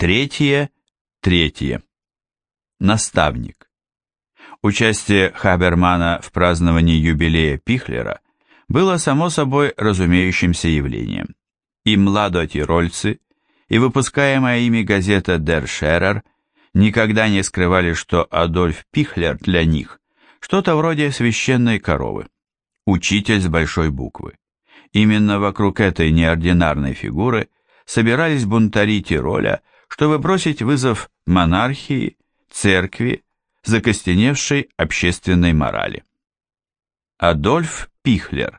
Третье. Наставник. Участие Хабермана в праздновании юбилея Пихлера было само собой разумеющимся явлением. И младотирольцы, и выпускаемая ими газета Der Scherer никогда не скрывали, что Адольф Пихлер для них что-то вроде священной коровы, учитель с большой буквы. Именно вокруг этой неординарной фигуры собирались бунтари Тироля, чтобы бросить вызов монархии, церкви, закостеневшей общественной морали. Адольф Пихлер,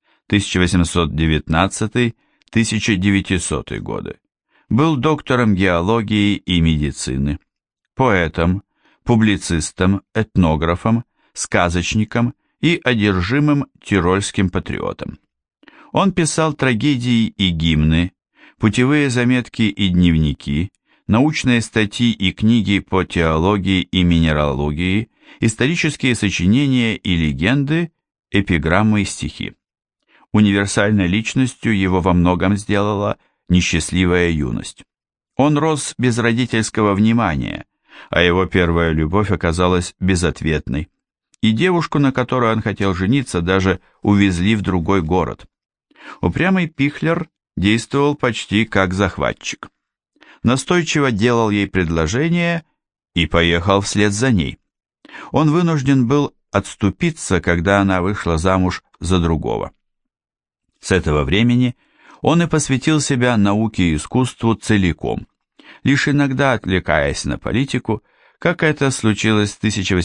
1819-1900 годы, был доктором геологии и медицины, поэтом, публицистом, этнографом, сказочником и одержимым тирольским патриотом. Он писал трагедии и гимны, путевые заметки и дневники, научные статьи и книги по теологии и минералогии, исторические сочинения и легенды, эпиграммы и стихи. Универсальной личностью его во многом сделала несчастливая юность. Он рос без родительского внимания, а его первая любовь оказалась безответной, и девушку, на которой он хотел жениться, даже увезли в другой город. Упрямый Пихлер действовал почти как захватчик. Настойчиво делал ей предложение и поехал вслед за ней. Он вынужден был отступиться, когда она вышла замуж за другого. С этого времени он и посвятил себя науке и искусству целиком, лишь иногда отвлекаясь на политику, как это случилось в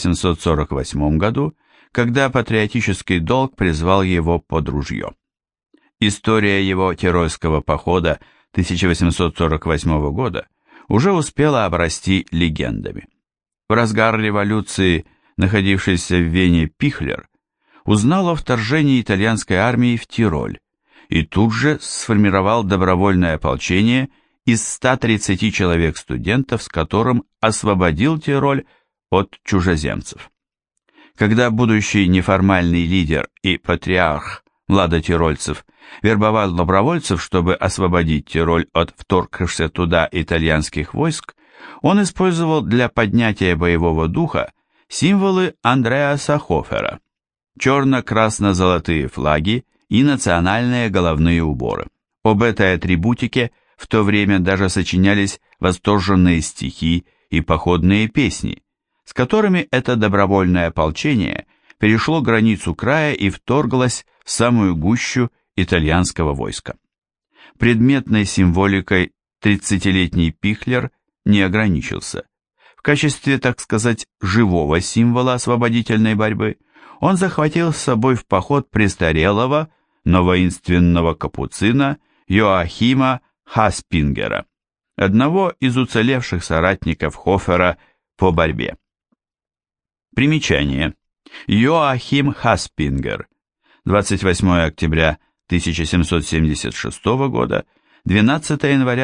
1848 году, когда патриотический долг призвал его под ружье. История его тирольского похода 1848 года уже успела обрасти легендами. В разгар революции, находившийся в Вене Пихлер, узнал о вторжении итальянской армии в Тироль и тут же сформировал добровольное ополчение из 130 человек-студентов, с которым освободил Тироль от чужеземцев. Когда будущий неформальный лидер и патриарх младотирольцев вербовал добровольцев, чтобы освободить Тироль от вторгшихся туда итальянских войск, он использовал для поднятия боевого духа символы Андреаса Хофера, черно-красно-золотые флаги и национальные головные уборы. Об этой атрибутике в то время даже сочинялись восторженные стихи и походные песни, с которыми это добровольное ополчение перешло границу края и вторглось в самую гущу итальянского войска. Предметной символикой 30-летний Пихлер не ограничился. В качестве, так сказать, живого символа освободительной борьбы он захватил с собой в поход престарелого, но воинственного капуцина Йоахима Хаспингера, одного из уцелевших соратников Хофера по борьбе. Примечание. Йоахим Хаспингер, 28 октября 1776 года, 12 января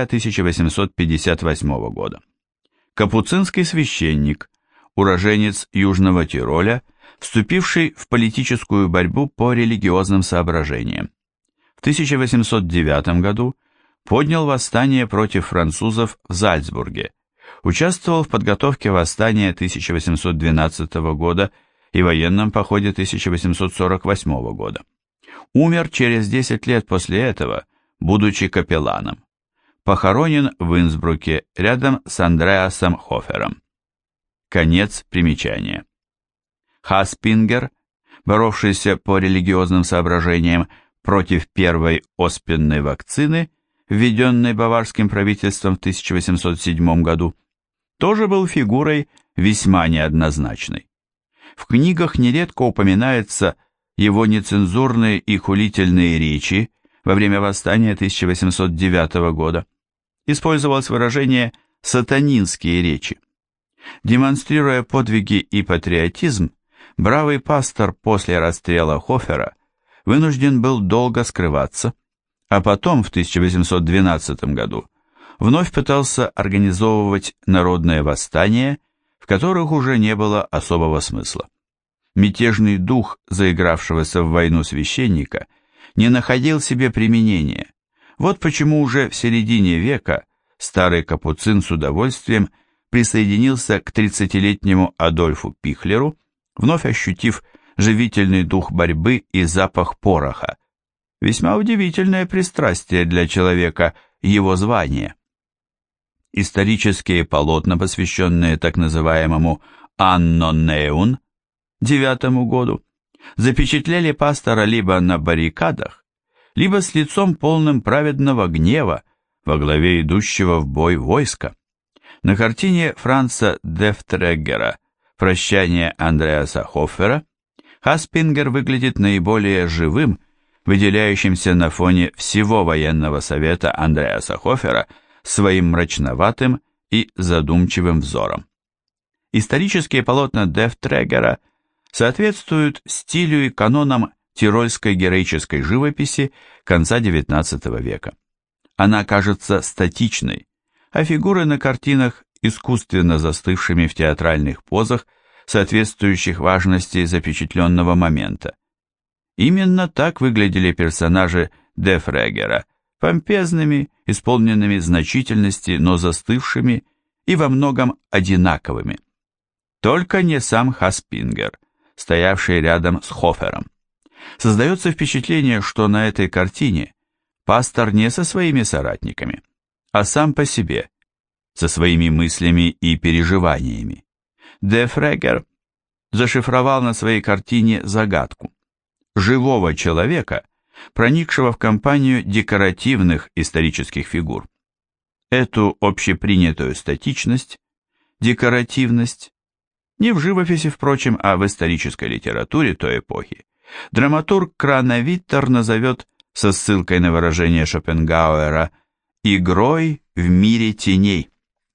1858 года. Капуцинский священник, уроженец Южного Тироля, вступивший в политическую борьбу по религиозным соображениям. В 1809 году поднял восстание против французов в Зальцбурге, участвовал в подготовке восстания 1812 года и военном походе 1848 года. Умер через 10 лет после этого, будучи капелланом. Похоронен в Инсбруке рядом с Андреасом Хофером. Конец примечания. Хаспингер, боровшийся по религиозным соображениям против первой оспенной вакцины, введенной баварским правительством в 1807 году, тоже был фигурой весьма неоднозначной. В книгах нередко упоминаются его нецензурные и хулительные речи во время восстания 1809 года. Использовалось выражение «сатанинские речи». Демонстрируя подвиги и патриотизм, бравый пастор после расстрела Хофера вынужден был долго скрываться, а потом, в 1812 году, вновь пытался организовывать народные восстания, в которых уже не было особого смысла. Мятежный дух заигравшегося в войну священника не находил себе применения. Вот почему уже в середине века старый капуцин с удовольствием присоединился к 30-летнему Адольфу Пихлеру, вновь ощутив живительный дух борьбы и запах пороха. Весьма удивительное пристрастие для человека его звания. Исторические полотна, посвященные так называемому «Анно Неун» 9 году, запечатлели пастора либо на баррикадах, либо с лицом полным праведного гнева во главе идущего в бой войска. На картине Франца Дефтреггера «Прощание Андреаса Хоффера» Хаспингер выглядит наиболее живым, выделяющимся на фоне всего военного совета Андреаса Хоффера своим мрачноватым и задумчивым взором. Исторические полотна Дефтреггера соответствуют стилю и канонам тирольской героической живописи конца XIX века. Она кажется статичной, а фигуры на картинах искусственно застывшими в театральных позах, соответствующих важности запечатленного момента. Именно так выглядели персонажи Дефреггера, помпезными, исполненными значительности, но застывшими и во многом одинаковыми. Только не сам Хаспингер, стоявший рядом с Хофером. Создается впечатление, что на этой картине пастор не со своими соратниками, а сам по себе, со своими мыслями и переживаниями. Дефреггер зашифровал на своей картине загадку живого человека, проникшего в компанию декоративных исторических фигур. Эту общепринятую статичность, декоративность, не в живописи, впрочем, а в исторической литературе той эпохи, драматург Крановиттер назовет, со ссылкой на выражение Шопенгауэра, «игрой в мире теней».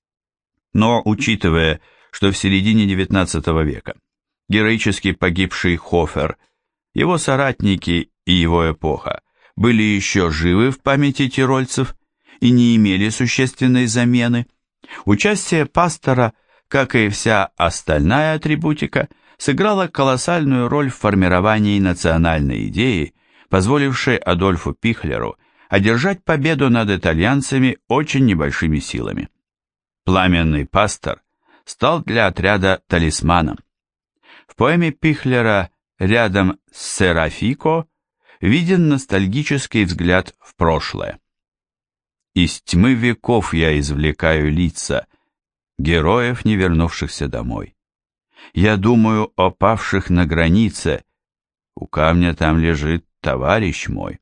Но, учитывая, что в середине XIX века героически погибший Хофер, его соратники и его эпоха были еще живы в памяти тирольцев и не имели существенной замены, участие пастора, как и вся остальная атрибутика, сыграла колоссальную роль в формировании национальной идеи, позволившей Адольфу Пихлеру одержать победу над итальянцами очень небольшими силами. Пламенный пастор стал для отряда талисманом. В поэме Пихлера «Рядом с Серафико» виден ностальгический взгляд в прошлое. «Из тьмы веков я извлекаю лица героев, не вернувшихся домой. Я думаю о павших на границе, у камня там лежит товарищ мой».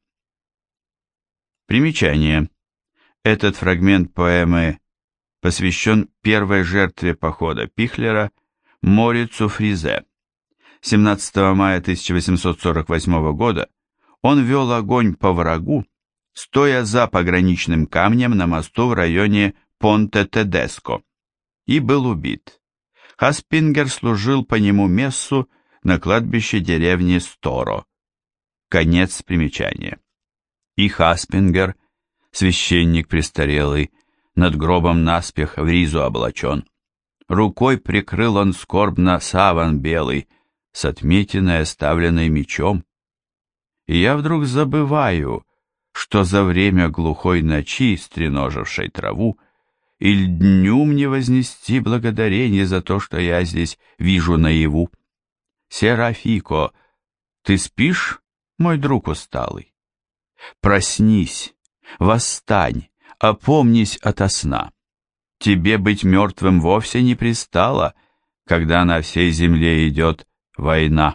Примечание. Этот фрагмент поэмы посвящен первой жертве похода Пихлера Морицу Фризе. 17 мая 1848 года он вел огонь по врагу, стоя за пограничным камнем на мосту в районе Понте-Тедеско, и был убит. Хаспингер служил по нему мессу на кладбище деревни Сторо. Конец примечания. И Хаспингер, священник престарелый, над гробом наспех в ризу облачен. Рукой прикрыл он скорбно саван белый, с отметиной, оставленной мечом. И я вдруг забываю, что за время глухой ночи, стреножившей траву, и дню мне вознести благодарение за то, что я здесь вижу наяву. Серафико, ты спишь, мой друг усталый? Проснись, восстань, опомнись ото сна. Тебе быть мертвым вовсе не пристало, когда на всей земле идет война.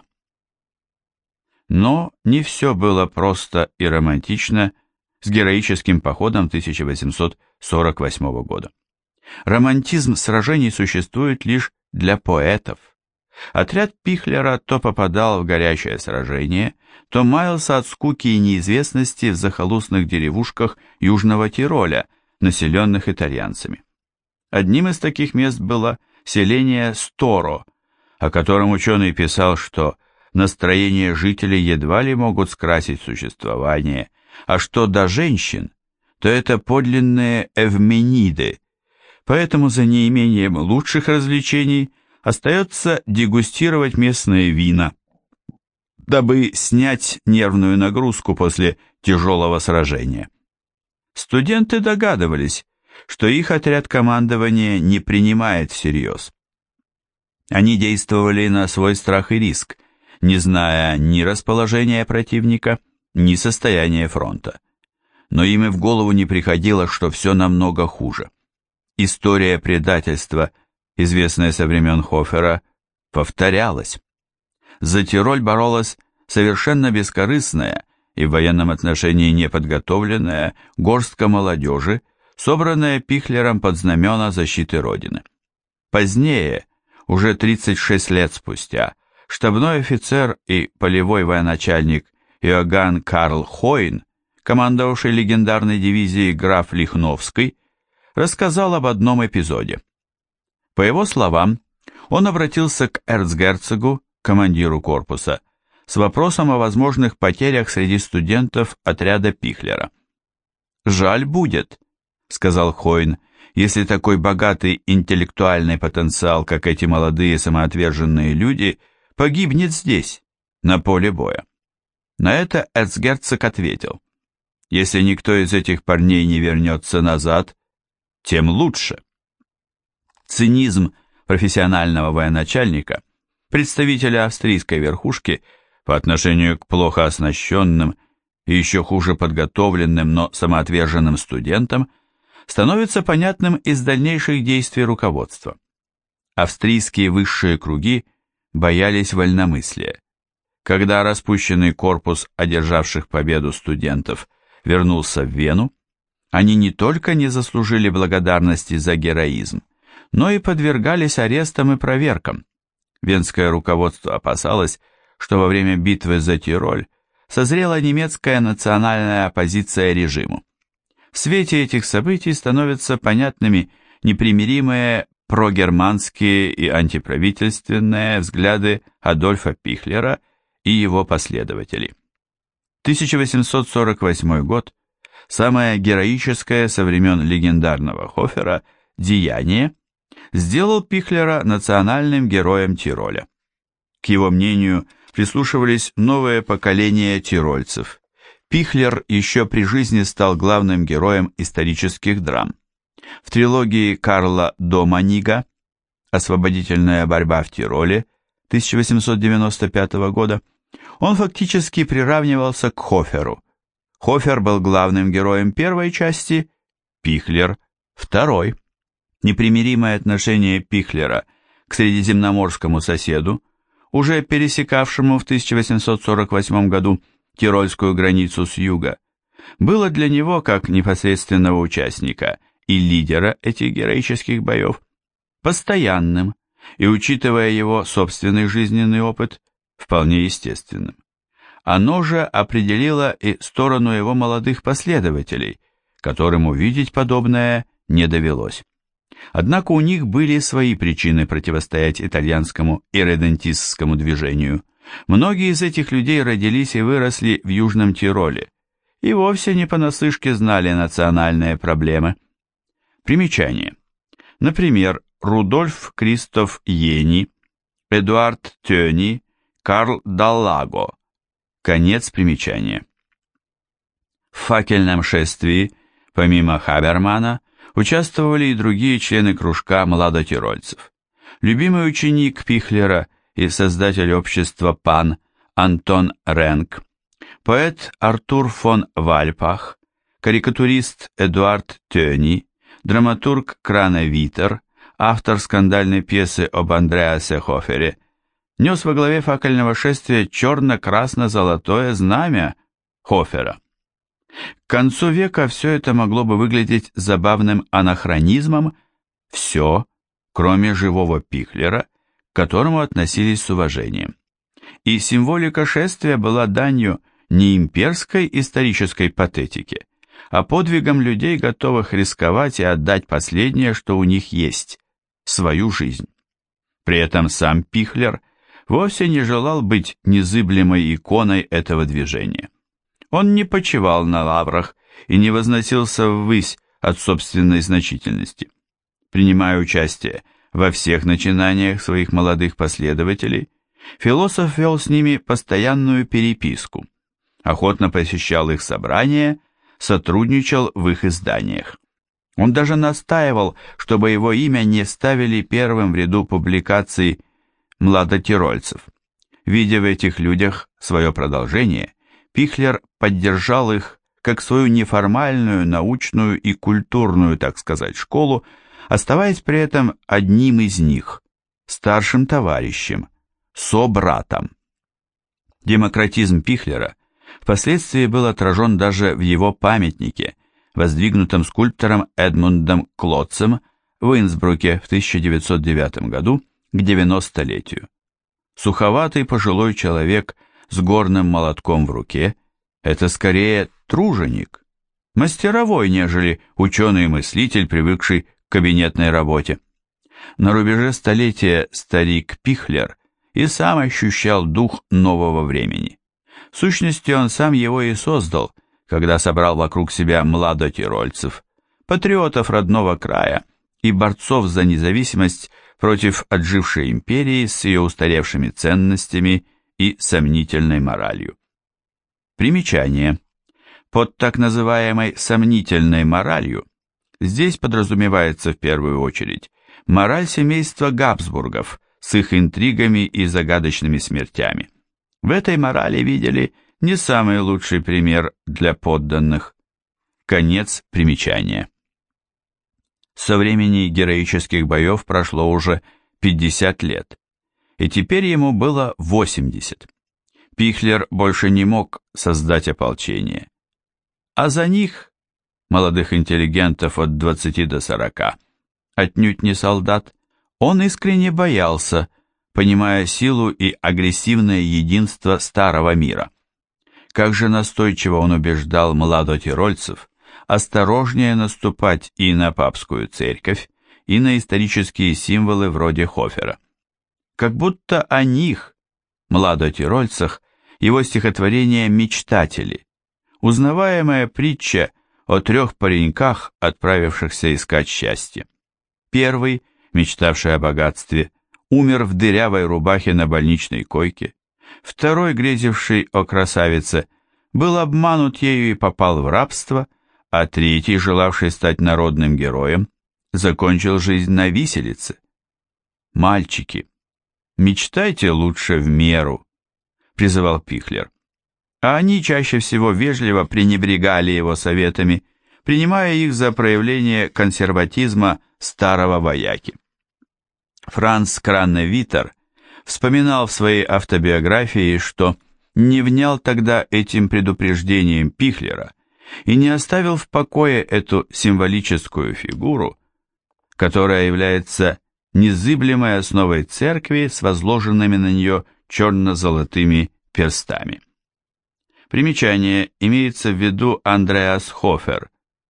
Но не все было просто и романтично с героическим походом 1848 года. Романтизм сражений существует лишь для поэтов. Отряд Пихлера то попадал в горячее сражение, то маялся от скуки и неизвестности в захолустных деревушках Южного Тироля, населенных итальянцами. Одним из таких мест было селение Сторо, о котором ученый писал, что настроение жителей едва ли могут скрасить существование, а что до женщин, то это подлинные эвмениды, поэтому за неимением лучших развлечений остается дегустировать местные вина, дабы снять нервную нагрузку после тяжелого сражения. Студенты догадывались, что их отряд командования не принимает всерьез. Они действовали на свой страх и риск, не зная ни расположения противника, ни состояния фронта. Но им и в голову не приходило, что все намного хуже. История предательства, известная со времен Хофера, повторялась. За Тироль боролась совершенно бескорыстная и в военном отношении неподготовленная горстка молодежи, собранная Пихлером под знамена защиты Родины. Позднее, уже 36 лет спустя, штабной офицер и полевой военачальник Иоганн Карл Хойн, командовавший легендарной дивизией граф Лихновский, рассказал об одном эпизоде. По его словам, он обратился к эрцгерцогу, командиру корпуса, с вопросом о возможных потерях среди студентов отряда Пихлера. «Жаль будет», — сказал Хойн, «если такой богатый интеллектуальный потенциал, как эти молодые самоотверженные люди, погибнет здесь, на поле боя». На это эрцгерцог ответил: «Если никто из этих парней не вернется назад, тем лучше». Цинизм профессионального военачальника, представителя австрийской верхушки по отношению к плохо оснащенным и еще хуже подготовленным, но самоотверженным студентам, становится понятным из дальнейших действий руководства. Австрийские высшие круги боялись вольномыслия. Когда распущенный корпус одержавших победу студентов вернулся в Вену, они не только не заслужили благодарности за героизм, но и подвергались арестам и проверкам. Венское руководство опасалось, что во время битвы за Тироль созрела немецкая национальная оппозиция режиму. В свете этих событий становятся понятными непримиримые прогерманские и антиправительственные взгляды Адольфа Пихлера и его последователей. 1848 год – самое героическое со времен легендарного Хофера деяние, сделал Пихлера национальным героем Тироля. К его мнению прислушивались новое поколение тирольцев. Пихлер еще при жизни стал главным героем исторических драм. В трилогии Карла Доманига «Освободительная борьба в Тироле» 1895 года он фактически приравнивался к Хоферу. Хофер был главным героем первой части, Пихлер – второй. Непримиримое отношение Пихлера к средиземноморскому соседу, уже пересекавшему в 1848 году тирольскую границу с юга, было для него, как непосредственного участника и лидера этих героических боев, постоянным и, учитывая его собственный жизненный опыт, вполне естественным. Оно же определило и сторону его молодых последователей, которым увидеть подобное не довелось. Однако у них были свои причины противостоять итальянскому ирредентистскому движению. Многие из этих людей родились и выросли в Южном Тироле и вовсе не понаслышке знали национальные проблемы. Примечание. Например, Рудольф Кристоф Йени, Эдуард Тёни, Карл Даллаго. Конец примечания. В факельном шествии, помимо Хабермана, участвовали и другие члены кружка младотирольцев. Любимый ученик Пихлера и создатель общества ПАН Антон Ренк, поэт Артур фон Вальпах, карикатурист Эдуард Тёни, драматург Кране Витер, автор скандальной пьесы об Андреасе Хофере, нес во главе факельного шествия черно-красно-золотое знамя Хофера. К концу века все это могло бы выглядеть забавным анахронизмом, все, кроме живого Пихлера, к которому относились с уважением. И символика шествия была данью не имперской исторической патетике, а подвигом людей, готовых рисковать и отдать последнее, что у них есть – свою жизнь. При этом сам Пихлер вовсе не желал быть незыблемой иконой этого движения. Он не почивал на лаврах и не возносился ввысь от собственной значительности. Принимая участие во всех начинаниях своих молодых последователей, философ вел с ними постоянную переписку, охотно посещал их собрания, сотрудничал в их изданиях. Он даже настаивал, чтобы его имя не ставили первым в ряду публикаций младотирольцев. Видя в этих людях свое продолжение, Пихлер поддержал их как свою неформальную, научную и культурную, так сказать, школу, оставаясь при этом одним из них, старшим товарищем, собратом. Демократизм Пихлера впоследствии был отражен даже в его памятнике, воздвигнутом скульптором Эдмундом Клотцем в Инсбруке в 1909 году к 90-летию. Суховатый пожилой человек с горным молотком в руке – это скорее труженик, мастеровой, нежели ученый-мыслитель, привыкший к кабинетной работе. На рубеже столетия старик Пихлер и сам ощущал дух нового времени. В сущности, он сам его и создал, когда собрал вокруг себя младотирольцев, патриотов родного края и борцов за независимость против отжившей империи с ее устаревшими ценностями и сомнительной моралью. Примечание. Под так называемой сомнительной моралью здесь подразумевается в первую очередь мораль семейства Габсбургов с их интригами и загадочными смертями. В этой морали видели не самый лучший пример для подданных. Конец примечания. Со времени героических боев прошло уже 50 лет, и теперь ему было 80. Пихлер больше не мог создать ополчение. А за них, молодых интеллигентов от 20 до 40, отнюдь не солдат, он искренне боялся, понимая силу и агрессивное единство старого мира. Как же настойчиво он убеждал младотирольцев осторожнее наступать и на папскую церковь, и на исторические символы вроде Хофера. Как будто о них, младотирольцах, его стихотворение «Мечтатели», узнаваемая притча о 3 пареньках, отправившихся искать счастье. Первый, мечтавший о богатстве, умер в дырявой рубахе на больничной койке. Второй, грезивший о красавице, был обманут ею и попал в рабство, а третий, желавший стать народным героем, закончил жизнь на виселице. «Мальчики, мечтайте лучше в меру», — призывал Пихлер. А они чаще всего вежливо пренебрегали его советами, принимая их за проявление консерватизма старого вояки. Франц Кранневитер вспоминал в своей автобиографии, что не внял тогда этим предупреждением Пихлера и не оставил в покое эту символическую фигуру, которая является незыблемой основой церкви с возложенными на нее черно-золотыми перстами. Примечание, имеется в виду Андреас Хофер.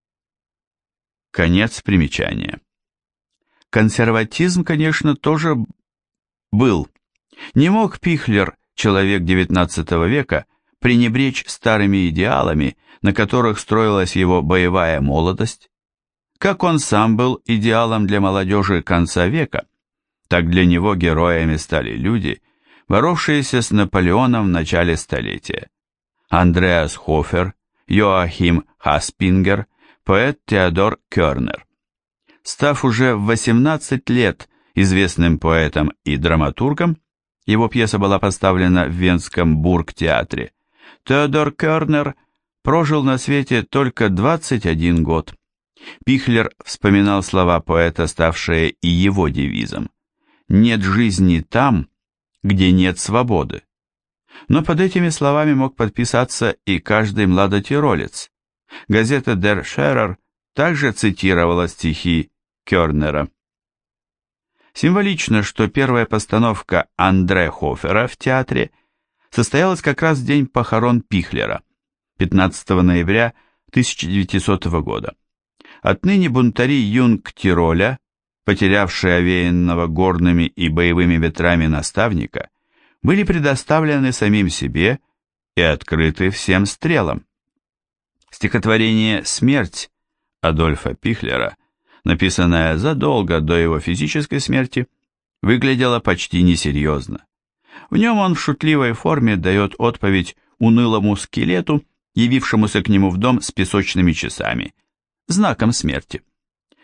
Конец примечания. Консерватизм, конечно, тоже был. Не мог Пихлер, человек XIX века, пренебречь старыми идеалами, на которых строилась его боевая молодость. Как он сам был идеалом для молодежи конца века, так для него героями стали люди, боровшиеся с Наполеоном в начале столетия. Андреас Хофер, Йоахим Хаспингер, поэт Теодор Кёрнер. Став уже в 18 лет известным поэтом и драматургом, его пьеса была поставлена в Венском Бургтеатре, Теодор Кёрнер прожил на свете только 21 год. Пихлер вспоминал слова поэта, ставшие и его девизом: «Нет жизни там, где нет свободы». Но под этими словами мог подписаться и каждый младотиролец. Газета Der Scherer также цитировала стихи Кёрнера. Символично, что первая постановка Андре Хофера в театре состоялась как раз в день похорон Пихлера, 15 ноября 1900 года. Отныне бунтари Юнг-Тироля, потерявшие овеянного горными и боевыми ветрами наставника, были предоставлены самим себе и открыты всем стрелам. Стихотворение «Смерть» Адольфа Пихлера, написанное задолго до его физической смерти, выглядело почти несерьезно. В нем он в шутливой форме дает отповедь унылому скелету, явившемуся к нему в дом с песочными часами, знаком смерти.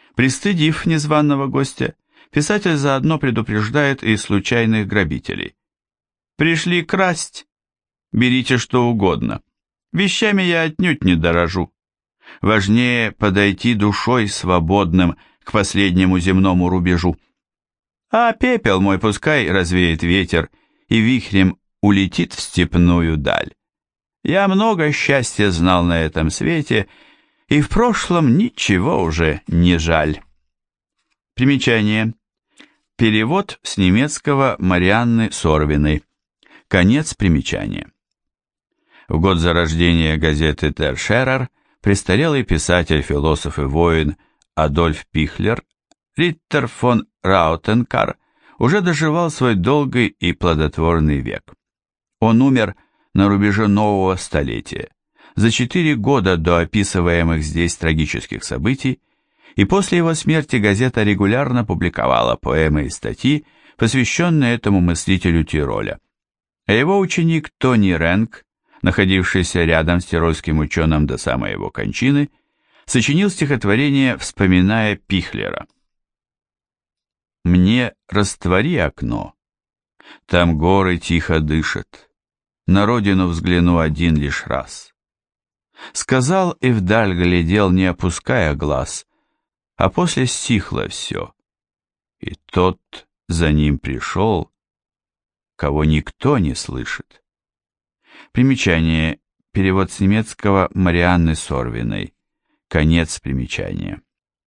Пристыдив незваного гостя, писатель заодно предупреждает и случайных грабителей. «Пришли красть? Берите что угодно. Вещами я отнюдь не дорожу. Важнее подойти душой свободным к последнему земному рубежу. А пепел мой пускай развеет ветер и вихрем улетит в степную даль. Я много счастья знал на этом свете, и в прошлом ничего уже не жаль». Примечание. Перевод с немецкого Марианны Сорвиной. Конец примечания. В год зарождения газеты «Der Scherer» престарелый писатель, философ и воин Адольф Пихлер, Риттер фон Раутенкар, уже доживал свой долгий и плодотворный век. Он умер на рубеже нового столетия, за 4 года до описываемых здесь трагических событий, и после его смерти газета регулярно публиковала поэмы и статьи, посвященные этому мыслителю Тироля. А его ученик Тони Ренк, находившийся рядом с тирольским ученым до самой его кончины, сочинил стихотворение, вспоминая Пихлера. «Мне раствори окно, там горы тихо дышат, на родину взгляну один лишь раз». Сказал и вдаль глядел, не опуская глаз, а после стихло все, и тот за ним пришел, кого никто не слышит. Примечание. Перевод с немецкого Марианны Сорвиной. Конец примечания.